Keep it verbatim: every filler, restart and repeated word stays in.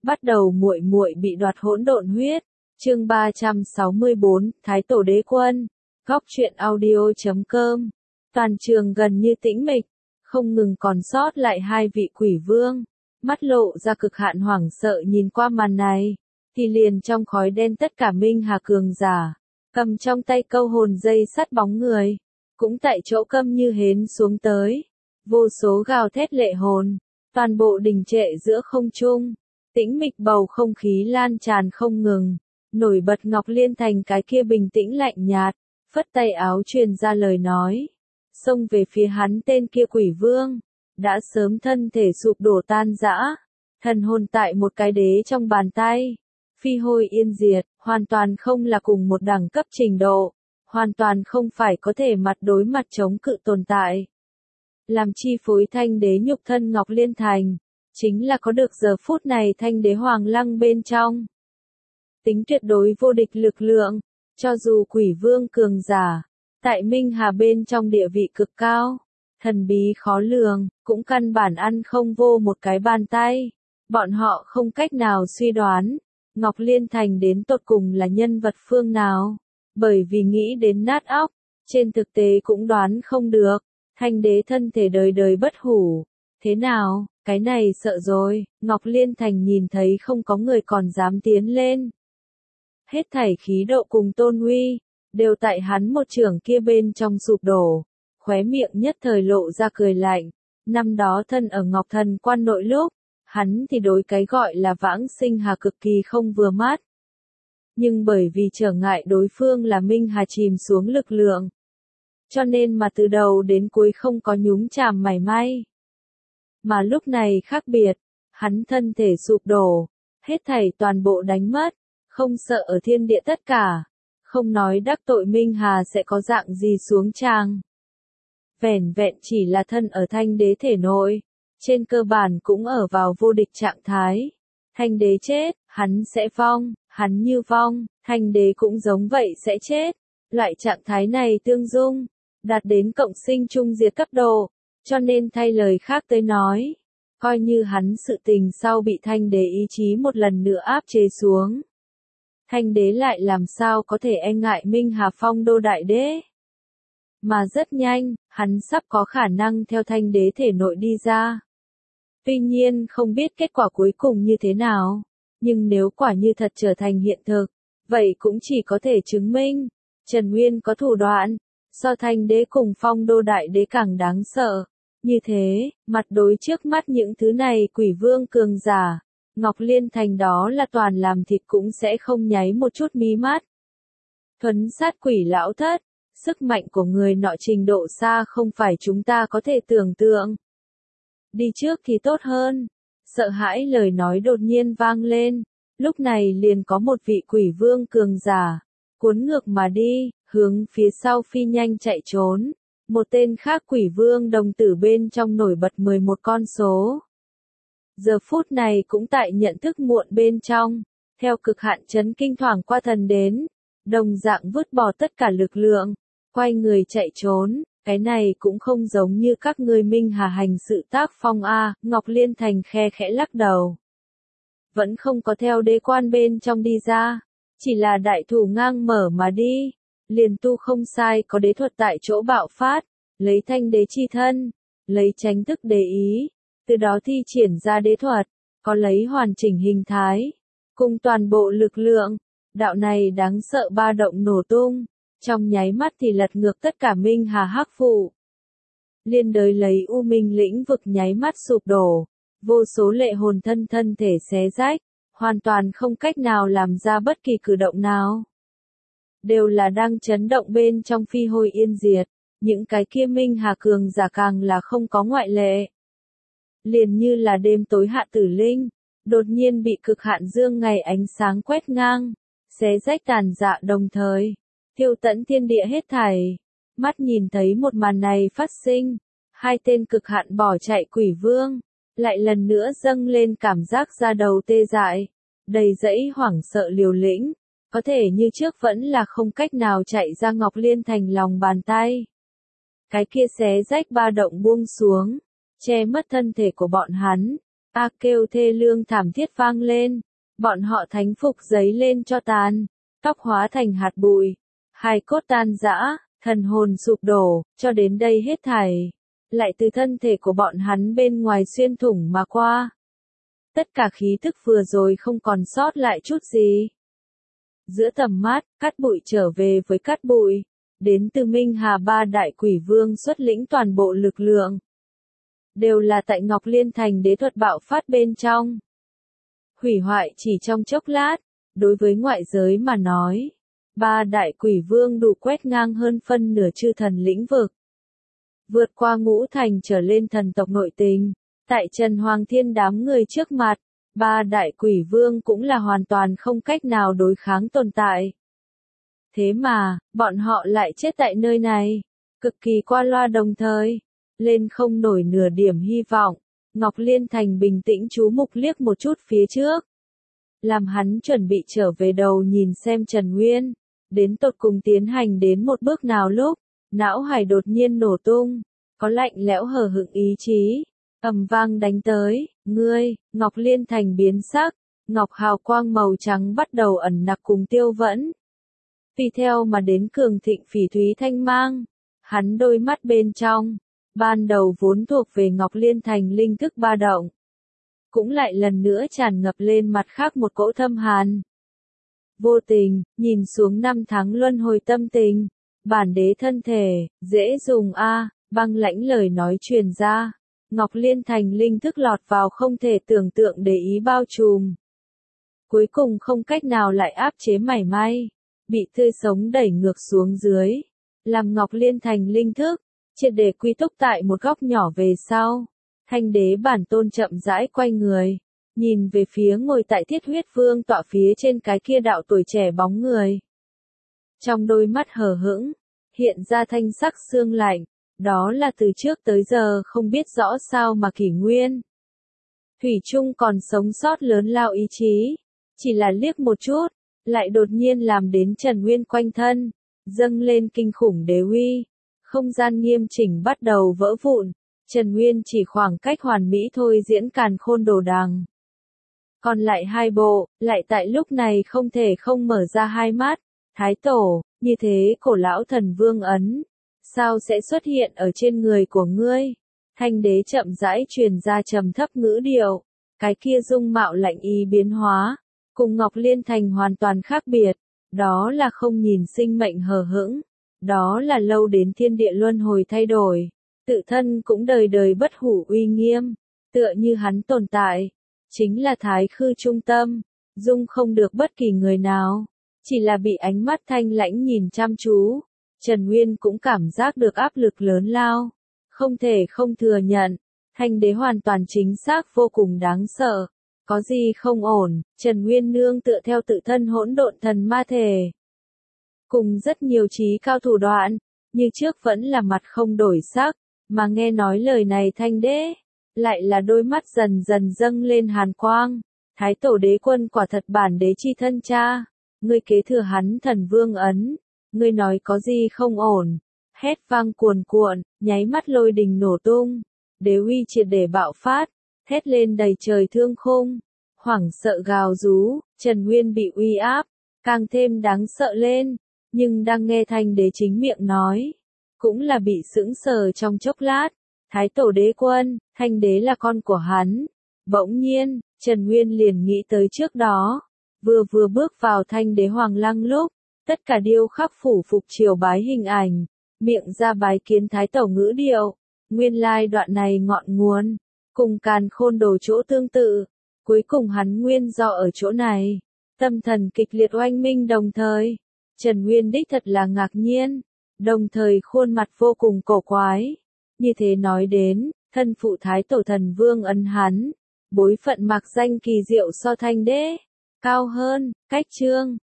Bắt đầu muội muội bị đoạt hỗn độn huyết. Chương ba trăm sáu mươi bốn, Thái tổ đế quân. Góc truyện audio chấm com. Toàn trường gần như tĩnh mịch, không ngừng còn sót lại hai vị quỷ vương, mắt lộ ra cực hạn hoảng sợ nhìn qua màn này, thì liền trong khói đen tất cả Minh Hà cường giả, cầm trong tay câu hồn dây sắt bóng người, cũng tại chỗ câm như hến xuống tới, vô số gào thét lệ hồn, toàn bộ đình trệ giữa không trung, tĩnh mịch bầu không khí lan tràn không ngừng, nổi bật Ngọc Liên Thành cái kia bình tĩnh lạnh nhạt, phất tay áo truyền ra lời nói. Xông về phía hắn tên kia quỷ vương, đã sớm thân thể sụp đổ tan rã, thần hồn tại một cái đế trong bàn tay, phi hôi yên diệt, hoàn toàn không là cùng một đẳng cấp trình độ, hoàn toàn không phải có thể mặt đối mặt chống cự tồn tại. Làm chi phối thanh đế nhục thân Ngọc Liên Thành, chính là có được giờ phút này thanh đế hoàng lăng bên trong. Tính tuyệt đối vô địch lực lượng, cho dù quỷ vương cường giả, tại Minh Hà bên trong địa vị cực cao, thần bí khó lường, cũng căn bản ăn không vô một cái bàn tay. Bọn họ không cách nào suy đoán, Ngọc Liên Thành đến tột cùng là nhân vật phương nào, bởi vì nghĩ đến nát óc, trên thực tế cũng đoán không được, thanh đế thân thể đời đời bất hủ. Thế nào, cái này sợ rồi, Ngọc Liên Thành nhìn thấy không có người còn dám tiến lên. Hết thảy khí độ cùng tôn uy, đều tại hắn một trưởng kia bên trong sụp đổ, khóe miệng nhất thời lộ ra cười lạnh. Năm đó thân ở Ngọc Thần Quan nội lúc, hắn thì đối cái gọi là vãng sinh hà cực kỳ không vừa mắt. Nhưng bởi vì trở ngại đối phương là Minh Hà chìm xuống lực lượng, cho nên mà từ đầu đến cuối không có nhúng chàm mảy may. Mà lúc này khác biệt, hắn thân thể sụp đổ, hết thảy toàn bộ đánh mất, không sợ ở thiên địa tất cả. Không nói đắc tội Minh Hà sẽ có dạng gì xuống tràng. Vẻn vẹn chỉ là thân ở thanh đế thể nội, trên cơ bản cũng ở vào vô địch trạng thái. Thanh đế chết, hắn sẽ vong, hắn như vong, thanh đế cũng giống vậy sẽ chết. Loại trạng thái này tương dung, đạt đến cộng sinh chung diệt cấp độ, cho nên thay lời khác tới nói, coi như hắn sự tình sau bị thanh đế ý chí một lần nữa áp chế xuống. Thanh đế lại làm sao có thể e ngại Minh Hà phong đô đại đế. Mà rất nhanh, hắn sắp có khả năng theo thanh đế thể nội đi ra. Tuy nhiên không biết kết quả cuối cùng như thế nào, nhưng nếu quả như thật trở thành hiện thực, vậy cũng chỉ có thể chứng minh, Trần Nguyên có thủ đoạn, so thanh đế cùng phong đô đại đế càng đáng sợ. Như thế, mặt đối trước mắt những thứ này quỷ vương cường giả, Ngọc Liên Thành đó là toàn làm thịt cũng sẽ không nháy một chút mí mắt. Thuấn sát quỷ lão thất, sức mạnh của người nọ trình độ xa không phải chúng ta có thể tưởng tượng. Đi trước thì tốt hơn. Sợ hãi lời nói đột nhiên vang lên, lúc này liền có một vị quỷ vương cường giả, cuốn ngược mà đi, hướng phía sau phi nhanh chạy trốn. Một tên khác quỷ vương đồng tử bên trong nổi bật mười một con số. Giờ phút này cũng tại nhận thức muộn bên trong, theo cực hạn chấn kinh thoảng qua thần đến, đồng dạng vứt bỏ tất cả lực lượng, quay người chạy trốn, cái này cũng không giống như các ngươi Minh Hà hành sự tác phong a. Ngọc Liên Thành khe khẽ lắc đầu. Vẫn không có theo đế quan bên trong đi ra, chỉ là đại thủ ngang mở mà đi, liền tu không sai có đế thuật tại chỗ bạo phát, lấy thanh đế chi thân, lấy tránh thức đế ý. Từ đó thi triển ra đế thuật, có lấy hoàn chỉnh hình thái, cùng toàn bộ lực lượng, đạo này đáng sợ ba động nổ tung, trong nháy mắt thì lật ngược tất cả Minh Hà hắc phụ. Liên đới lấy U Minh lĩnh vực nháy mắt sụp đổ, vô số lệ hồn thân thân thể xé rách, hoàn toàn không cách nào làm ra bất kỳ cử động nào. Đều là đang chấn động bên trong phi hôi yên diệt, những cái kia Minh Hà cường giả càng là không có ngoại lệ. Liền như là đêm tối hạ tử linh, đột nhiên bị cực hạn dương ngày ánh sáng quét ngang, xé rách tàn dạ đồng thời, thiêu tận thiên địa hết thảy. Mắt nhìn thấy một màn này phát sinh, hai tên cực hạn bỏ chạy quỷ vương, lại lần nữa dâng lên cảm giác da đầu tê dại, đầy dẫy hoảng sợ liều lĩnh, có thể như trước vẫn là không cách nào chạy ra Ngọc Liên Thành lòng bàn tay. Cái kia xé rách ba động buông xuống, che mất thân thể của bọn hắn, A kêu thê lương thảm thiết vang lên, bọn họ thánh phục giấy lên cho tàn, tóc hóa thành hạt bụi, hài cốt tan rã, thần hồn sụp đổ, cho đến đây hết thảy, lại từ thân thể của bọn hắn bên ngoài xuyên thủng mà qua. Tất cả khí thức vừa rồi không còn sót lại chút gì. Giữa tầm mắt, cát bụi trở về với cát bụi, đến từ Minh Hà ba đại quỷ vương xuất lĩnh toàn bộ lực lượng. Đều là tại Ngọc Liên Thành đế thuật bạo phát bên trong. Hủy hoại chỉ trong chốc lát, đối với ngoại giới mà nói, ba đại quỷ vương đủ quét ngang hơn phân nửa chư thần lĩnh vực. Vượt qua ngũ thành trở lên thần tộc nội tình, tại Trần Hoàng Thiên đám người trước mặt, ba đại quỷ vương cũng là hoàn toàn không cách nào đối kháng tồn tại. Thế mà, bọn họ lại chết tại nơi này, cực kỳ qua loa đồng thời, lên không nổi nửa điểm hy vọng. Ngọc Liên Thành bình tĩnh chú mục liếc một chút phía trước. Làm hắn chuẩn bị trở về đầu nhìn xem Trần Nguyên, đến tột cùng tiến hành đến một bước nào lúc, não hải đột nhiên nổ tung, có lạnh lẽo hờ hững ý chí, ầm vang đánh tới, ngươi, Ngọc Liên Thành biến sắc, ngọc hào quang màu trắng bắt đầu ẩn nặc cùng tiêu vẫn. Tùy theo mà đến cường thịnh phỉ thúy thanh mang, hắn đôi mắt bên trong, ban đầu vốn thuộc về Ngọc Liên Thành linh thức ba động, cũng lại lần nữa tràn ngập lên mặt khác một cỗ thâm hàn. Vô tình, nhìn xuống năm tháng luân hồi tâm tình, bản đế thân thể, dễ dùng a, băng lãnh lời nói truyền ra, Ngọc Liên Thành linh thức lọt vào không thể tưởng tượng để ý bao trùm. Cuối cùng không cách nào lại áp chế mảy may, bị tươi sống đẩy ngược xuống dưới, làm Ngọc Liên Thành linh thức triệt để quy túc tại một góc nhỏ về sau. Thanh đế bản tôn chậm rãi quay người, nhìn về phía ngồi tại Thiết Huyết Vương tọa phía trên cái kia đạo tuổi trẻ bóng người. Trong đôi mắt hờ hững, hiện ra thanh sắc xương lạnh, đó là từ trước tới giờ không biết rõ sao mà kỷ nguyên. Thủy chung còn sống sót lớn lao ý chí, chỉ là liếc một chút, lại đột nhiên làm đến Trần Nguyên quanh thân, dâng lên kinh khủng đế uy. Không gian nghiêm chỉnh bắt đầu vỡ vụn, Trần Nguyên chỉ khoảng cách hoàn mỹ thôi diễn càn khôn đồ đằng. Còn lại hai bộ, lại tại lúc này không thể không mở ra hai mắt, Thái Tổ, như thế cổ lão thần vương ấn, sao sẽ xuất hiện ở trên người của ngươi? Thanh đế chậm rãi truyền ra trầm thấp ngữ điệu, cái kia dung mạo lạnh ý biến hóa, cùng Ngọc Liên Thành hoàn toàn khác biệt, đó là không nhìn sinh mệnh hờ hững. Đó là lâu đến thiên địa luân hồi thay đổi, tự thân cũng đời đời bất hủ uy nghiêm, tựa như hắn tồn tại, chính là thái khư trung tâm, dung không được bất kỳ người nào, chỉ là bị ánh mắt thanh lãnh nhìn chăm chú, Trần Nguyên cũng cảm giác được áp lực lớn lao, không thể không thừa nhận, thanh đế hoàn toàn chính xác vô cùng đáng sợ, có gì không ổn, Trần Nguyên nương tựa theo tự thân hỗn độn thần ma thể. Cùng rất nhiều trí cao thủ đoạn, như trước vẫn là mặt không đổi sắc, mà nghe nói lời này thanh đế, lại là đôi mắt dần dần dâng lên hàn quang. Thái Tổ đế quân quả thật bản đế chi thân cha, ngươi kế thừa hắn thần vương ấn, ngươi nói có gì không ổn, hét vang cuồn cuộn, nháy mắt lôi đình nổ tung, đế uy triệt để bạo phát, thét lên đầy trời thương khung, hoảng sợ gào rú, Trần Nguyên bị uy áp, càng thêm đáng sợ lên. Nhưng đang nghe thanh đế chính miệng nói, cũng là bị sững sờ trong chốc lát, Thái Tổ đế quân, thanh đế là con của hắn. Bỗng nhiên, Trần Nguyên liền nghĩ tới trước đó, vừa vừa bước vào thanh đế hoàng lăng lúc, tất cả điêu khắc phủ phục triều bái hình ảnh, miệng ra bái kiến Thái Tổ ngữ điệu, nguyên lai đoạn này ngọn nguồn, cùng càn khôn đồ chỗ tương tự, cuối cùng hắn nguyên do ở chỗ này, tâm thần kịch liệt oanh minh đồng thời. Trần Nguyên đích thật là ngạc nhiên, đồng thời khuôn mặt vô cùng cổ quái. Như thế nói đến, thân phụ Thái Tổ thần vương ấn hắn, bối phận mặc danh kỳ diệu so thanh đế, cao hơn, cách chương,